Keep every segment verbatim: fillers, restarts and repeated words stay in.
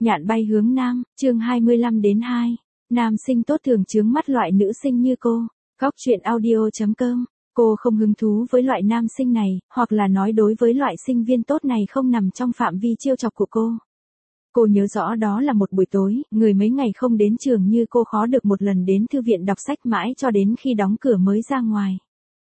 Nhạn bay hướng nam, chương hai mươi lăm đến hai. Nam sinh tốt thường chướng mắt loại nữ sinh như cô. Góc truyện audio chấm com. Cô không hứng thú với loại nam sinh này, hoặc là nói đối với loại sinh viên tốt này không nằm trong phạm vi trêu chọc của cô. Cô nhớ rõ đó là một buổi tối, người mấy ngày không đến trường như cô khó được một lần đến thư viện đọc sách mãi cho đến khi đóng cửa mới ra ngoài.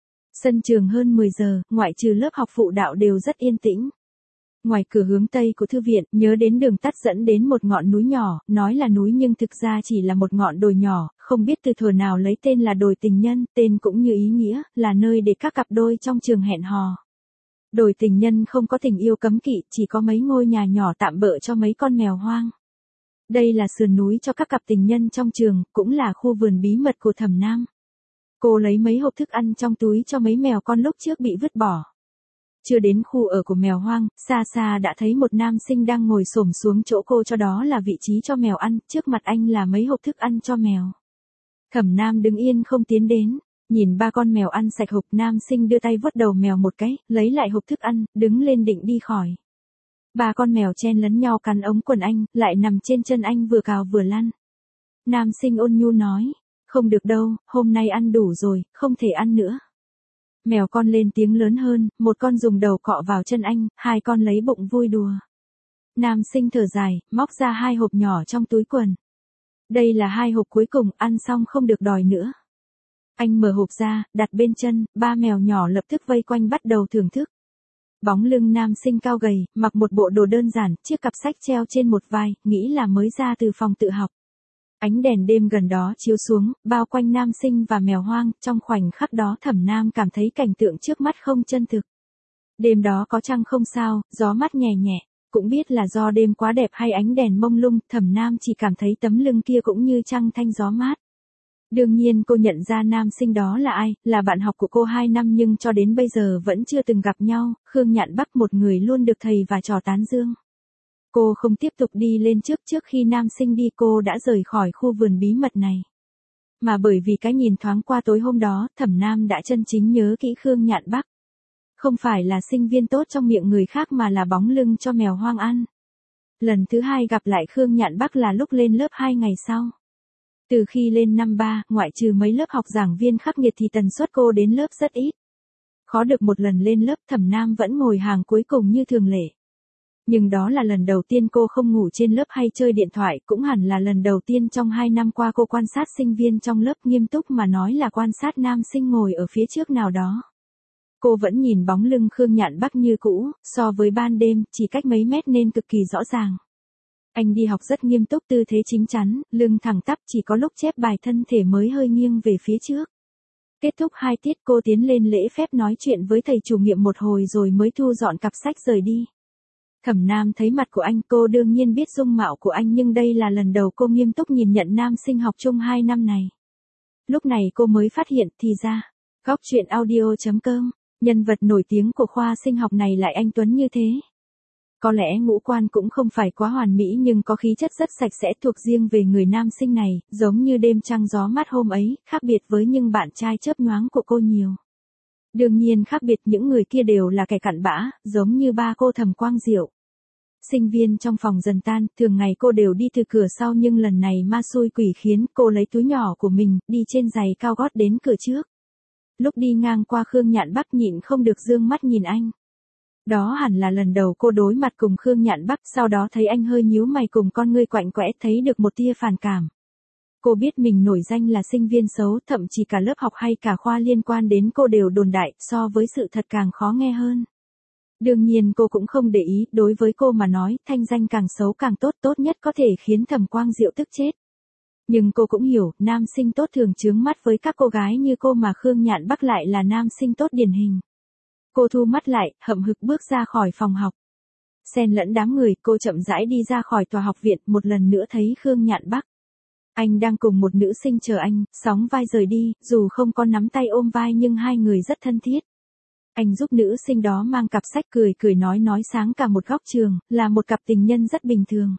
Sân trường hơn mười giờ, ngoại trừ lớp học phụ đạo đều rất yên tĩnh. Ngoài cửa hướng tây của thư viện, nhớ đến đường tắt dẫn đến một ngọn núi nhỏ, nói là núi nhưng thực ra chỉ là một ngọn đồi nhỏ, không biết từ thuở nào lấy tên là đồi tình nhân, tên cũng như ý nghĩa, là nơi để các cặp đôi trong trường hẹn hò. Đồi tình nhân không có tình yêu cấm kỵ, chỉ có mấy ngôi nhà nhỏ tạm bợ cho mấy con mèo hoang. Đây là sườn núi cho các cặp tình nhân trong trường, cũng là khu vườn bí mật của Thẩm Nam. Cô lấy mấy hộp thức ăn trong túi cho mấy mèo con lúc trước bị vứt bỏ. Chưa đến khu ở của mèo hoang, xa xa đã thấy một nam sinh đang ngồi xổm xuống chỗ cô cho đó là vị trí cho mèo ăn, trước mặt anh là mấy hộp thức ăn cho mèo. Thẩm Nam đứng yên không tiến đến, nhìn ba con mèo ăn sạch hộp, nam sinh đưa tay vuốt đầu mèo một cái, lấy lại hộp thức ăn, đứng lên định đi khỏi. Ba con mèo chen lấn nhau cắn ống quần anh, lại nằm trên chân anh vừa cào vừa lăn. Nam sinh ôn nhu nói, không được đâu, hôm nay ăn đủ rồi, không thể ăn nữa. Mèo con lên tiếng lớn hơn, một con dùng đầu cọ vào chân anh, hai con lấy bụng vui đùa. Nam sinh thở dài, móc ra hai hộp nhỏ trong túi quần. Đây là hai hộp cuối cùng, ăn xong không được đòi nữa. Anh mở hộp ra, đặt bên chân, ba mèo nhỏ lập tức vây quanh bắt đầu thưởng thức. Bóng lưng nam sinh cao gầy, mặc một bộ đồ đơn giản, chiếc cặp sách treo trên một vai, nghĩ là mới ra từ phòng tự học. Ánh đèn đêm gần đó chiếu xuống, bao quanh nam sinh và mèo hoang, trong khoảnh khắc đó Thẩm Nam cảm thấy cảnh tượng trước mắt không chân thực. Đêm đó có trăng không sao, gió mát nhẹ nhẹ, cũng biết là do đêm quá đẹp hay ánh đèn mông lung, Thẩm Nam chỉ cảm thấy tấm lưng kia cũng như trăng thanh gió mát. Đương nhiên cô nhận ra nam sinh đó là ai, là bạn học của cô hai năm nhưng cho đến bây giờ vẫn chưa từng gặp nhau, Khương Nhạn Bắc, một người luôn được thầy và trò tán dương. Cô không tiếp tục đi lên trước trước khi nam sinh đi, cô đã rời khỏi khu vườn bí mật này. Mà bởi vì cái nhìn thoáng qua tối hôm đó, Thẩm Nam đã chân chính nhớ kỹ Khương Nhạn Bắc. Không phải là sinh viên tốt trong miệng người khác mà là bóng lưng cho mèo hoang ăn. Lần thứ hai gặp lại Khương Nhạn Bắc là lúc lên lớp hai ngày sau. Từ khi lên năm ba, ngoại trừ mấy lớp học giảng viên khắc nghiệt thì tần suất cô đến lớp rất ít. Khó được một lần lên lớp, Thẩm Nam vẫn ngồi hàng cuối cùng như thường lệ. Nhưng đó là lần đầu tiên cô không ngủ trên lớp hay chơi điện thoại, cũng hẳn là lần đầu tiên trong hai năm qua cô quan sát sinh viên trong lớp, nghiêm túc mà nói là quan sát nam sinh ngồi ở phía trước nào đó. Cô vẫn nhìn bóng lưng Khương Nhạn Bắc như cũ, so với ban đêm, chỉ cách mấy mét nên cực kỳ rõ ràng. Anh đi học rất nghiêm túc, tư thế chính chắn, lưng thẳng tắp, chỉ có lúc chép bài thân thể mới hơi nghiêng về phía trước. Kết thúc hai tiết cô tiến lên lễ phép nói chuyện với thầy chủ nhiệm một hồi rồi mới thu dọn cặp sách rời đi. Thẩm Nam thấy mặt của anh, cô đương nhiên biết dung mạo của anh nhưng đây là lần đầu cô nghiêm túc nhìn nhận nam sinh học chung hai năm này. Lúc này cô mới phát hiện thì ra, góc truyện audio chấm com, nhân vật nổi tiếng của khoa sinh học này lại anh Tuấn như thế. Có lẽ ngũ quan cũng không phải quá hoàn mỹ nhưng có khí chất rất sạch sẽ thuộc riêng về người nam sinh này, giống như đêm trăng gió mát hôm ấy, khác biệt với những bạn trai chớp nhoáng của cô nhiều. Đương nhiên khác biệt, những người kia đều là kẻ cặn bã, giống như ba cô Thẩm Quang Diệu. Sinh viên trong phòng dần tan, thường ngày cô đều đi từ cửa sau nhưng lần này ma xui quỷ khiến, cô lấy túi nhỏ của mình, đi trên giày cao gót đến cửa trước. Lúc đi ngang qua Khương Nhạn Bắc nhịn không được dương mắt nhìn anh. Đó hẳn là lần đầu cô đối mặt cùng Khương Nhạn Bắc, sau đó thấy anh hơi nhíu mày cùng con ngươi quạnh quẽ, thấy được một tia phản cảm. Cô biết mình nổi danh là sinh viên xấu, thậm chí cả lớp học hay cả khoa liên quan đến cô đều đồn đại, so với sự thật càng khó nghe hơn. Đương nhiên cô cũng không để ý, đối với cô mà nói, thanh danh càng xấu càng tốt, tốt nhất có thể khiến Thẩm Quang Diệu tức chết. Nhưng cô cũng hiểu, nam sinh tốt thường chướng mắt với các cô gái như cô mà Khương Nhạn Bắc lại là nam sinh tốt điển hình. Cô thu mắt lại, hậm hực bước ra khỏi phòng học. Xen lẫn đám người, cô chậm rãi đi ra khỏi tòa học viện, một lần nữa thấy Khương Nhạn Bắc. Anh đang cùng một nữ sinh chờ anh, sóng vai rời đi, dù không có nắm tay ôm vai nhưng hai người rất thân thiết. Anh giúp nữ sinh đó mang cặp sách, cười cười nói nói sáng cả một góc trường, là một cặp tình nhân rất bình thường.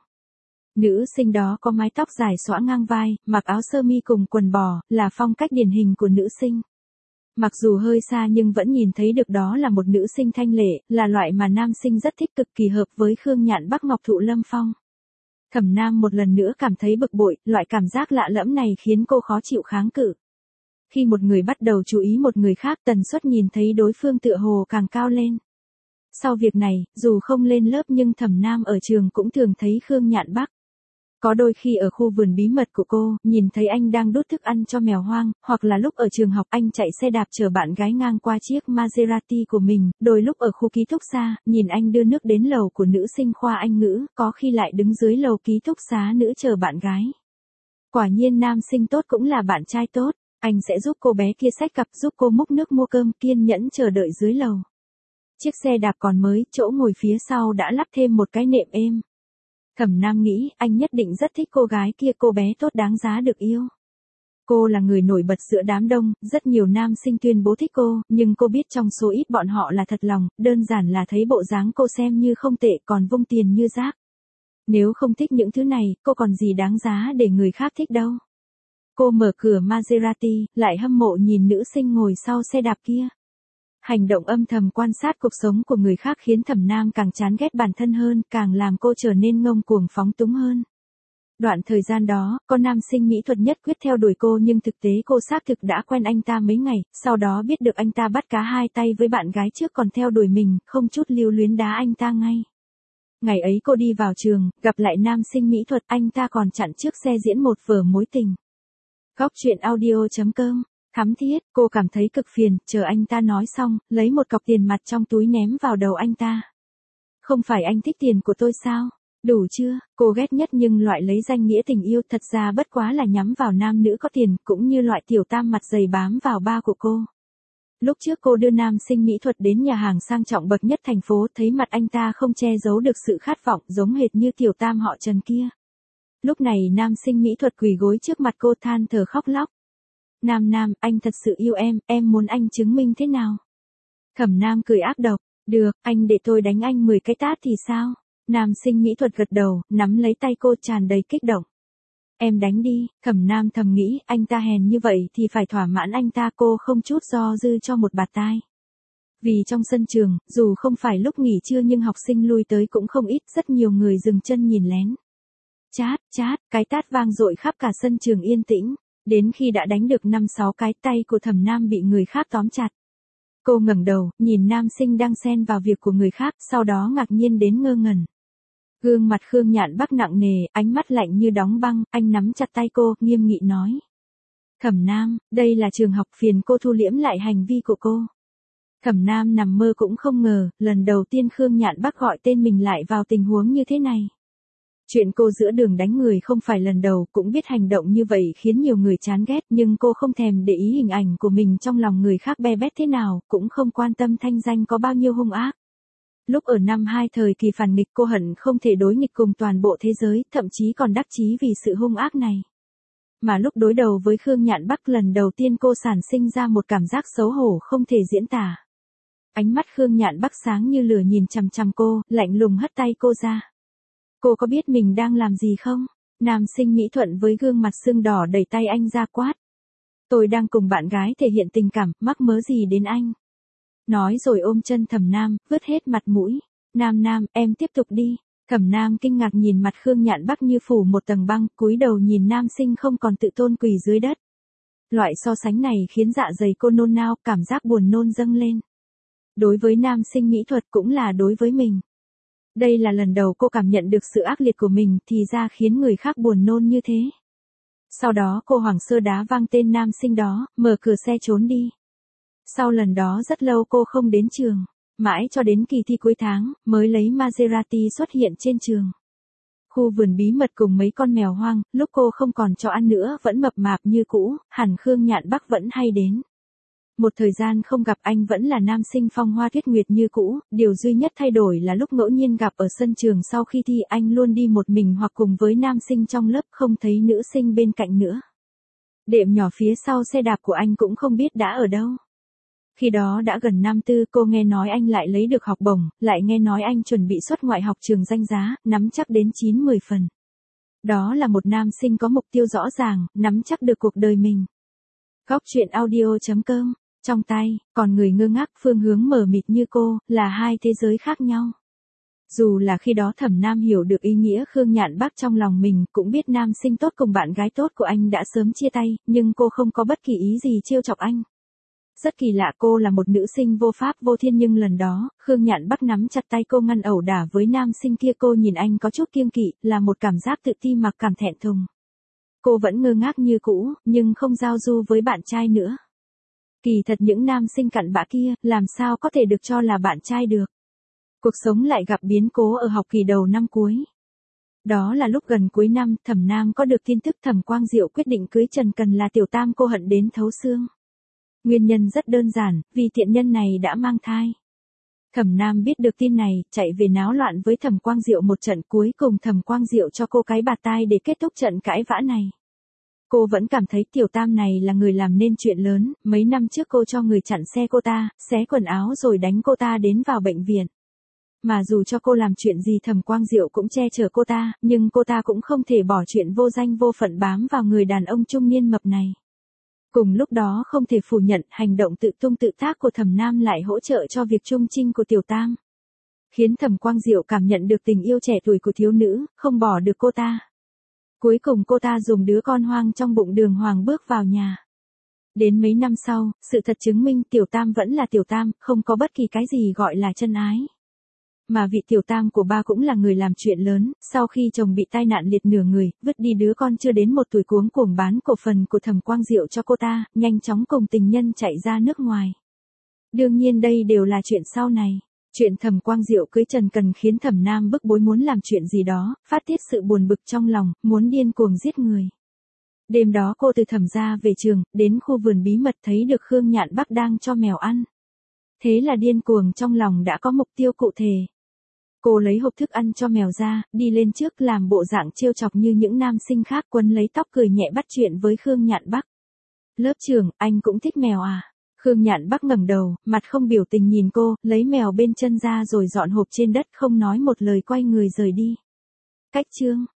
Nữ sinh đó có mái tóc dài xõa ngang vai, mặc áo sơ mi cùng quần bò, là phong cách điển hình của nữ sinh. Mặc dù hơi xa nhưng vẫn nhìn thấy được đó là một nữ sinh thanh lệ, là loại mà nam sinh rất thích, cực kỳ hợp với Khương Nhạn Bắc Ngọc Thụ Lâm Phong. Thẩm Nam một lần nữa cảm thấy bực bội, loại cảm giác lạ lẫm này khiến cô khó chịu kháng cự. Khi một người bắt đầu chú ý một người khác, tần suất nhìn thấy đối phương tựa hồ càng cao lên. Sau việc này, dù không lên lớp nhưng Thẩm Nam ở trường cũng thường thấy Khương Nhạn Bắc. Có đôi khi ở khu vườn bí mật của cô, nhìn thấy anh đang đút thức ăn cho mèo hoang, hoặc là lúc ở trường học anh chạy xe đạp chở bạn gái ngang qua chiếc Maserati của mình, đôi lúc ở khu ký túc xá, nhìn anh đưa nước đến lầu của nữ sinh khoa Anh ngữ, có khi lại đứng dưới lầu ký túc xá nữ chờ bạn gái. Quả nhiên nam sinh tốt cũng là bạn trai tốt, anh sẽ giúp cô bé kia xách cặp, giúp cô múc nước mua cơm, kiên nhẫn chờ đợi dưới lầu. Chiếc xe đạp còn mới, chỗ ngồi phía sau đã lắp thêm một cái nệm êm. Thẩm Nam nghĩ, anh nhất định rất thích cô gái kia, cô bé tốt đáng giá được yêu. Cô là người nổi bật giữa đám đông, rất nhiều nam sinh tuyên bố thích cô, nhưng cô biết trong số ít bọn họ là thật lòng, đơn giản là thấy bộ dáng cô xem như không tệ còn vung tiền như rác. Nếu không thích những thứ này, cô còn gì đáng giá để người khác thích đâu. Cô mở cửa Maserati, lại hâm mộ nhìn nữ sinh ngồi sau xe đạp kia. Hành động âm thầm quan sát cuộc sống của người khác khiến Thẩm Nam càng chán ghét bản thân hơn, càng làm cô trở nên ngông cuồng phóng túng hơn. Đoạn thời gian đó, có nam sinh mỹ thuật nhất quyết theo đuổi cô nhưng thực tế cô xác thực đã quen anh ta mấy ngày, sau đó biết được anh ta bắt cá hai tay với bạn gái trước còn theo đuổi mình, không chút lưu luyến đá anh ta ngay. Ngày ấy cô đi vào trường, gặp lại nam sinh mỹ thuật, anh ta còn chặn trước xe diễn một vở mối tình. Góc truyện audio chấm com. Thắm thiết, cô cảm thấy cực phiền, chờ anh ta nói xong, lấy một cọc tiền mặt trong túi ném vào đầu anh ta. Không phải anh thích tiền của tôi sao? Đủ chưa? Cô ghét nhất nhưng loại lấy danh nghĩa tình yêu thật ra bất quá là nhắm vào nam nữ có tiền, cũng như loại tiểu tam mặt dày bám vào ba của cô. Lúc trước cô đưa nam sinh mỹ thuật đến nhà hàng sang trọng bậc nhất thành phố, thấy mặt anh ta không che giấu được sự khát vọng, giống hệt như tiểu tam họ Trần kia. Lúc này nam sinh mỹ thuật quỳ gối trước mặt cô than thở khóc lóc. Nam Nam, anh thật sự yêu em, em muốn anh chứng minh thế nào? Thẩm Nam cười ác độc, được, anh để tôi đánh anh mười cái tát thì sao? Nam sinh mỹ thuật gật đầu, nắm lấy tay cô tràn đầy kích động. Em đánh đi, Thẩm Nam thầm nghĩ, anh ta hèn như vậy thì phải thỏa mãn anh ta, cô không chút do dư cho một bạt tai. Vì trong sân trường, dù không phải lúc nghỉ trưa nhưng học sinh lui tới cũng không ít, rất nhiều người dừng chân nhìn lén. Chát, chát, cái tát vang dội khắp cả sân trường yên tĩnh. Đến khi đã đánh được năm sáu cái, tay của Thẩm Nam bị người khác tóm chặt. Cô ngẩng đầu, nhìn nam sinh đang xen vào việc của người khác, sau đó ngạc nhiên đến ngơ ngẩn. Gương mặt Khương Nhạn Bắc nặng nề, ánh mắt lạnh như đóng băng, anh nắm chặt tay cô, nghiêm nghị nói. Thẩm Nam, đây là trường học, phiền cô thu liễm lại hành vi của cô. Thẩm Nam nằm mơ cũng không ngờ, lần đầu tiên Khương Nhạn Bắc gọi tên mình lại vào tình huống như thế này. Chuyện cô giữa đường đánh người không phải lần đầu, cũng biết hành động như vậy khiến nhiều người chán ghét, nhưng cô không thèm để ý hình ảnh của mình trong lòng người khác be bét thế nào, cũng không quan tâm thanh danh có bao nhiêu hung ác. Lúc ở năm hai thời kỳ phản nghịch cô hận không thể đối nghịch cùng toàn bộ thế giới, thậm chí còn đắc chí vì sự hung ác này. Mà lúc đối đầu với Khương Nhạn Bắc lần đầu tiên cô sản sinh ra một cảm giác xấu hổ không thể diễn tả. Ánh mắt Khương Nhạn Bắc sáng như lửa nhìn chằm chằm cô, lạnh lùng hất tay cô ra. Cô có biết mình đang làm gì không? Nam sinh mỹ thuận với gương mặt sưng đỏ đẩy tay anh ra quát. Tôi đang cùng bạn gái thể hiện tình cảm, mắc mớ gì đến anh? Nói rồi ôm chân Thẩm Nam, vứt hết mặt mũi. Nam Nam, em tiếp tục đi. Thẩm Nam kinh ngạc nhìn mặt Khương Nhạn Bắc như phủ một tầng băng, cúi đầu nhìn nam sinh không còn tự tôn quỳ dưới đất. Loại so sánh này khiến dạ dày cô nôn nao, cảm giác buồn nôn dâng lên. Đối với nam sinh mỹ thuật cũng là đối với mình. Đây là lần đầu cô cảm nhận được sự ác liệt của mình, thì ra khiến người khác buồn nôn như thế. Sau đó cô hoảng sơ đá văng tên nam sinh đó, mở cửa xe trốn đi. Sau lần đó rất lâu cô không đến trường, mãi cho đến kỳ thi cuối tháng, mới lấy Maserati xuất hiện trên trường. Khu vườn bí mật cùng mấy con mèo hoang, lúc cô không còn cho ăn nữa vẫn mập mạp như cũ, hẳn Khương Nhạn Bắc vẫn hay đến. Một thời gian không gặp anh vẫn là nam sinh phong hoa tuyết nguyệt như cũ, điều duy nhất thay đổi là lúc ngẫu nhiên gặp ở sân trường sau khi thi anh luôn đi một mình hoặc cùng với nam sinh trong lớp, không thấy nữ sinh bên cạnh nữa. Đệm nhỏ phía sau xe đạp của anh cũng không biết đã ở đâu. Khi đó đã gần năm tư, cô nghe nói anh lại lấy được học bổng, lại nghe nói anh chuẩn bị xuất ngoại học trường danh giá, nắm chắc đến chín mười phần. Đó là một nam sinh có mục tiêu rõ ràng, nắm chắc được cuộc đời mình. Góc truyện audio chấm com. Trong tay, còn người ngơ ngác, phương hướng mờ mịt như cô, là hai thế giới khác nhau. Dù là khi đó Thẩm Nam hiểu được ý nghĩa Khương Nhạn Bắc trong lòng mình, cũng biết nam sinh tốt cùng bạn gái tốt của anh đã sớm chia tay, nhưng cô không có bất kỳ ý gì trêu chọc anh. Rất kỳ lạ, cô là một nữ sinh vô pháp vô thiên, nhưng lần đó, Khương Nhạn Bắc nắm chặt tay cô ngăn ẩu đả với nam sinh kia, cô nhìn anh có chút kiêng kỵ, là một cảm giác tự ti mặc cảm thẹn thùng. Cô vẫn ngơ ngác như cũ, nhưng không giao du với bạn trai nữa. Kỳ thật những nam sinh cặn bã kia, làm sao có thể được cho là bạn trai được. Cuộc sống lại gặp biến cố ở học kỳ đầu năm cuối. Đó là lúc gần cuối năm, Thẩm Nam có được tin tức Thẩm Quang Diệu quyết định cưới Trần Cần là tiểu tam, cô hận đến thấu xương. Nguyên nhân rất đơn giản, vì tiện nhân này đã mang thai. Thẩm Nam biết được tin này, chạy về náo loạn với Thẩm Quang Diệu một trận, cuối cùng Thẩm Quang Diệu cho cô cái bạt tai để kết thúc trận cãi vã này. Cô vẫn cảm thấy tiểu tam này là người làm nên chuyện lớn, mấy năm trước cô cho người chặn xe cô ta, xé quần áo rồi đánh cô ta đến vào bệnh viện. Mà dù cho cô làm chuyện gì Thẩm Quang Diệu cũng che chở cô ta, nhưng cô ta cũng không thể bỏ chuyện vô danh vô phận bám vào người đàn ông trung niên mập này. Cùng lúc đó không thể phủ nhận, hành động tự tung tự tác của Thẩm Nam lại hỗ trợ cho việc trung trinh của tiểu tam. Khiến Thẩm Quang Diệu cảm nhận được tình yêu trẻ tuổi của thiếu nữ, không bỏ được cô ta. Cuối cùng cô ta dùng đứa con hoang trong bụng Đường Hoàng bước vào nhà. Đến mấy năm sau, sự thật chứng minh tiểu tam vẫn là tiểu tam, không có bất kỳ cái gì gọi là chân ái. Mà vị tiểu tam của ba cũng là người làm chuyện lớn, sau khi chồng bị tai nạn liệt nửa người, vứt đi đứa con chưa đến một tuổi, cuống cuồng bán cổ phần của Thẩm Quang Diệu cho cô ta, nhanh chóng cùng tình nhân chạy ra nước ngoài. Đương nhiên đây đều là chuyện sau này. Chuyện Thẩm Quang Diệu cưới Trần Cần khiến Thẩm Nam bức bối muốn làm chuyện gì đó, phát tiết sự buồn bực trong lòng, muốn điên cuồng giết người. Đêm đó cô từ Thẩm gia về trường, đến khu vườn bí mật thấy được Khương Nhạn Bắc đang cho mèo ăn. Thế là điên cuồng trong lòng đã có mục tiêu cụ thể. Cô lấy hộp thức ăn cho mèo ra, đi lên trước làm bộ dạng trêu chọc như những nam sinh khác, quấn lấy tóc cười nhẹ bắt chuyện với Khương Nhạn Bắc. Lớp trưởng, anh cũng thích mèo à? Khương Nhạn Bắc ngẩng đầu, mặt không biểu tình nhìn cô, lấy mèo bên chân ra rồi dọn hộp trên đất, không nói một lời quay người rời đi. Cách chương